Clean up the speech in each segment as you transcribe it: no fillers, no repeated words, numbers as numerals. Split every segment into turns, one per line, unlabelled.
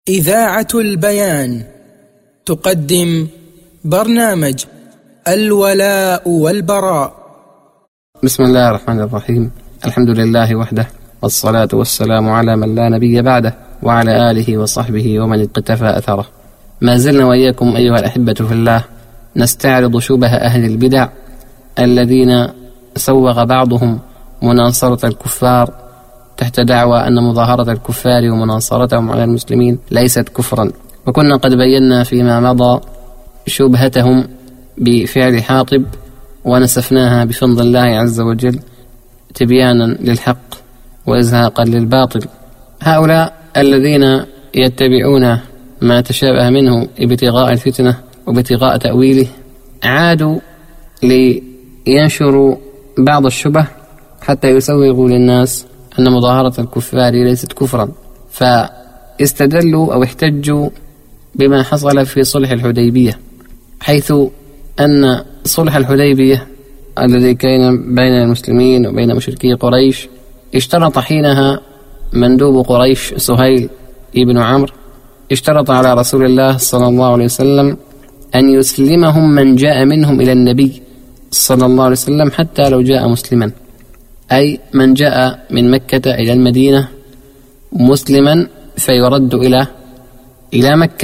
إذاعة البيان تقدم برنامج الولاء والبراء.
بسم الله الرحمن الرحيم. الحمد لله وحده، والصلاة والسلام على من لا نبي بعده، وعلى آله وصحبه ومن اقتفى أثره. ما زلنا وإياكم أيها الأحبة في الله نستعرض شبه أهل البدع الذين سوغ بعضهم مناصرة الكفار تحت دعوى أن مظاهرة الكفار ومناصرتهم على المسلمين ليست كفرا، وكنا قد بينا فيما مضى شبهتهم بفعل حاطب ونسفناها بفضل الله عز وجل تبيانا للحق وإزهاقا للباطل. هؤلاء الذين يتبعون ما تشابه منه ابتغاء الفتنة وابتغاء تأويله عادوا لينشروا بعض الشبه حتى يسوغوا للناس أن مظاهرة الكفار ليست كفرا، فاستدلوا أو احتجوا بما حصل في صلح الحديبية، حيث أن صلح الحديبية الذي كان بين المسلمين وبين مشركي قريش اشترط حينها مندوب قريش سهيل ابن عمرو اشترط على رسول الله صلى الله عليه وسلم أن يسلمهم من جاء منهم إلى النبي صلى الله عليه وسلم حتى لو جاء مسلما، أي من جاء من مكة إلى المدينة مسلما فيرد إلى مكة.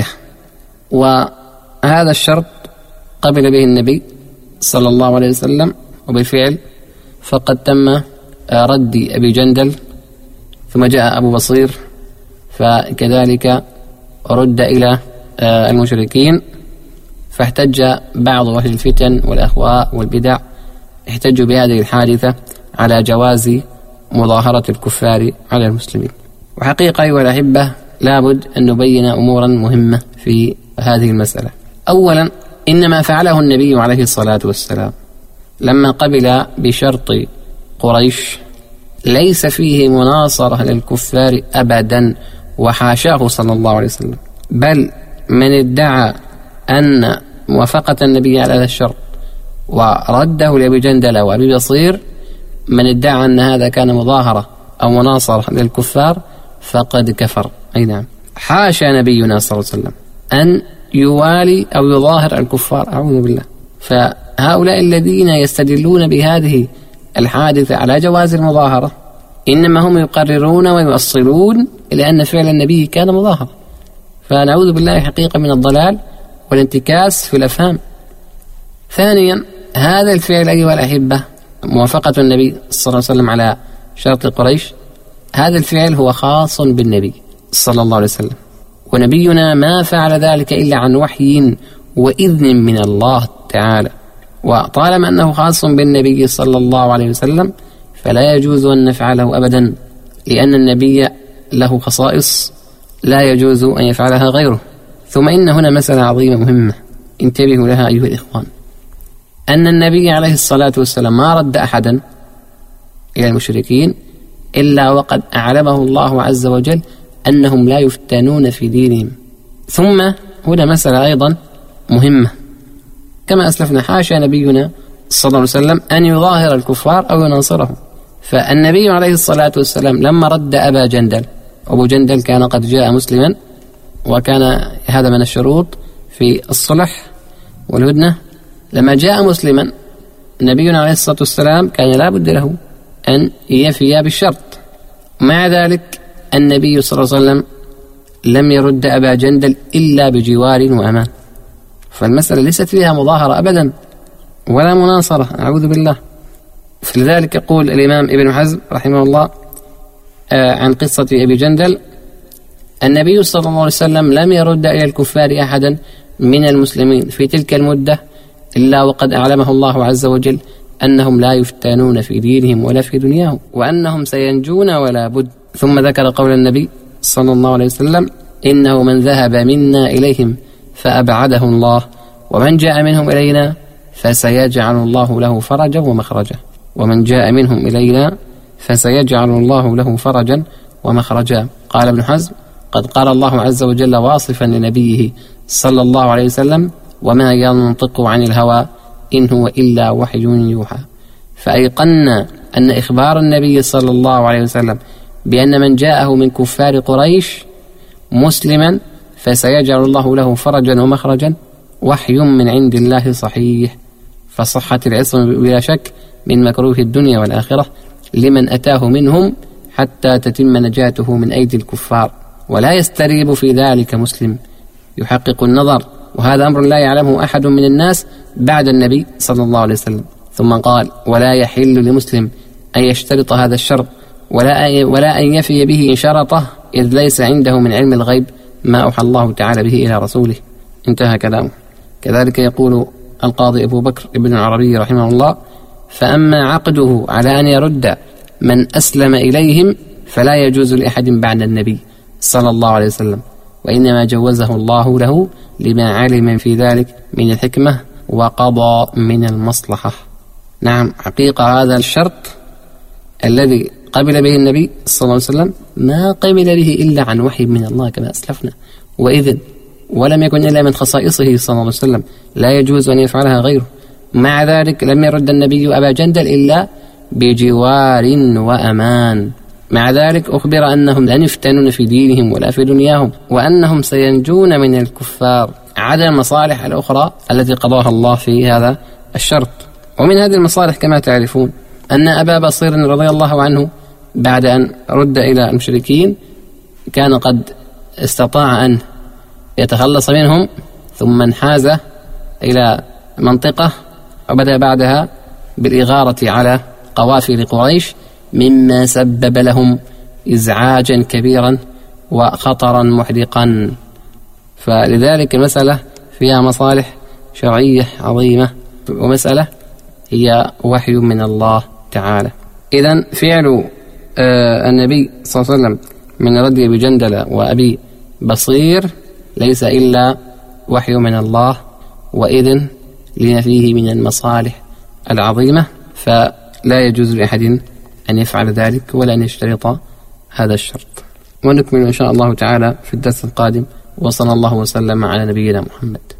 وهذا الشرط قبل به النبي صلى الله عليه وسلم، وبالفعل فقد تم رد أبي جندل، ثم جاء أبو بصير فكذلك رد إلى المشركين، فاحتج بعض أهل الفتن والأهواء والبدع احتجوا بهذه الحادثة على جواز مظاهرة الكفار على المسلمين. وحقيقة أيها الأحبة لابد أن نبين أمورا مهمة في هذه المسألة. أولا، إنما فعله النبي عليه الصلاة والسلام لما قبل بشرط قريش ليس فيه مناصرة للكفار أبدا، وحاشاه صلى الله عليه وسلم، بل من ادعى أن موافقة النبي على هذا الشرط ورده لأبي جندل وأبي بصير، من ادعى أن هذا كان مظاهرة أو مناصرة للكفار فقد كفر. أي نعم، حاشا نبينا صلى الله عليه وسلم أن يوالي أو يظاهر الكفار، أعوذ بالله. فهؤلاء الذين يستدلون بهذه الحادثة على جواز المظاهرة إنما هم يقررون ويؤصلون إلى أن فعل النبي كان مظاهرة، فنعوذ بالله حقيقة من الضلال والانتكاس في الأفهام. ثانيا، هذا الفعل أيها الأحبة موافقة النبي صلى الله عليه وسلم على شرط قريش، هذا الفعل هو خاص بالنبي صلى الله عليه وسلم، ونبينا ما فعل ذلك إلا عن وحي وإذن من الله تعالى. وطالما أنه خاص بالنبي صلى الله عليه وسلم فلا يجوز أن نفعله أبدا، لأن النبي له خصائص لا يجوز أن يفعلها غيره. ثم إن هنا مسألة عظيمة مهمة انتبهوا لها أيها الإخوان، أن النبي عليه الصلاة والسلام ما رد أحدا إلى المشركين إلا وقد أعلمه الله عز وجل أنهم لا يفتنون في دينهم. ثم هنا مسألة أيضا مهمة، كما أسلفنا حاشا نبينا صلى الله عليه وسلم أن يظاهر الكفار أو يناصرهم. فالنبي عليه الصلاة والسلام لما رد أبا جندل، أبو جندل كان قد جاء مسلما، وكان هذا من الشروط في الصلح والهدنة. لما جاء مسلما نبينا عليه الصلاة والسلام كان لا بد له أن يفي بالشرط. مع ذلك النبي صلى الله عليه وسلم لم يرد أبا جندل إلا بجوار وأمان، فالمسألة ليست فيها مظاهرة أبدا ولا مناصرة، أعوذ بالله. فلذلك يقول الإمام ابن حزم رحمه الله عن قصة أبي جندل: النبي صلى الله عليه وسلم لم يرد إلى الكفار أحدا من المسلمين في تلك المدة إلا وقد أعلمه الله عز وجل أنهم لا يفتنون في دينهم ولا في دنياهم، وأنهم سينجون ولا بد. ثم ذكر قول النبي صلى الله عليه وسلم: إنه من ذهب منا إليهم فأبعده الله، ومن جاء منهم إلينا فسيجعل الله له فرجا ومخرجا. ومن جاء منهم إلينا فسيجعل الله له فرجا ومخرجا. قال ابن حزم: قد قال الله عز وجل واصفا لنبيه صلى الله عليه وسلم: وما ينطق عن الهوى إن هو إلا وحي يوحى. فأيقنا أن إخبار النبي صلى الله عليه وسلم بأن من جاءه من كفار قريش مسلما فسيجعل الله له فرجا ومخرجا، وحي من عند الله صحيح، فصحت العصمة بلا شك من مكروه الدنيا والآخرة لمن أتاه منهم حتى تتم نجاته من أيدي الكفار. ولا يستريب في ذلك مسلم يحقق النظر، وهذا أمر لا يعلمه أحد من الناس بعد النبي صلى الله عليه وسلم. ثم قال: ولا يحل لمسلم أن يشترط هذا الشرط ولا أن يفي به إن شرطه، إذ ليس عنده من علم الغيب ما أوحى الله تعالى به إلى رسوله. انتهى كلامه. كذلك يقول القاضي أبو بكر ابن العربي رحمه الله: فأما عقده على أن يرد من أسلم إليهم فلا يجوز لأحد بعد النبي صلى الله عليه وسلم، وإنما جوزه الله له لما علم في ذلك من الحكمة وقضى من المصلحة. نعم، حقيقة هذا الشرط الذي قبل به النبي صلى الله عليه وسلم ما قبل به إلا عن وحي من الله كما أسلفنا، وإذن ولم يكن إلا من خصائصه صلى الله عليه وسلم، لا يجوز أن يفعلها غيره. مع ذلك لم يرد النبي أبا جندل إلا بجوار وأمان. مع ذلك أخبر أنهم لن يفتنون في دينهم ولا في دنياهم، وأنهم سينجون من الكفار، عدا المصالح الأخرى التي قضاها الله في هذا الشرط. ومن هذه المصالح كما تعرفون أن أبا بصير رضي الله عنه بعد أن رد إلى المشركين كان قد استطاع أن يتخلص منهم، ثم انحاز إلى منطقة وبدأ بعدها بالإغارة على قوافل قريش، مما سبب لهم إزعاجا كبيرا وخطرا محرقا. فلذلك المسألة فيها مصالح شرعية عظيمة، ومسألة هي وحي من الله تعالى. إذن فعل النبي صلى الله عليه وسلم من رد أبي جندل وأبي بصير ليس إلا وحي من الله، وإذن لما فيه من المصالح العظيمة، فلا يجوز لأحد أن يفعل ذلك ولا أن يشترط هذا الشرط. ونكمل إن شاء الله تعالى في الدرس القادم، وصلى الله وسلم على نبينا محمد.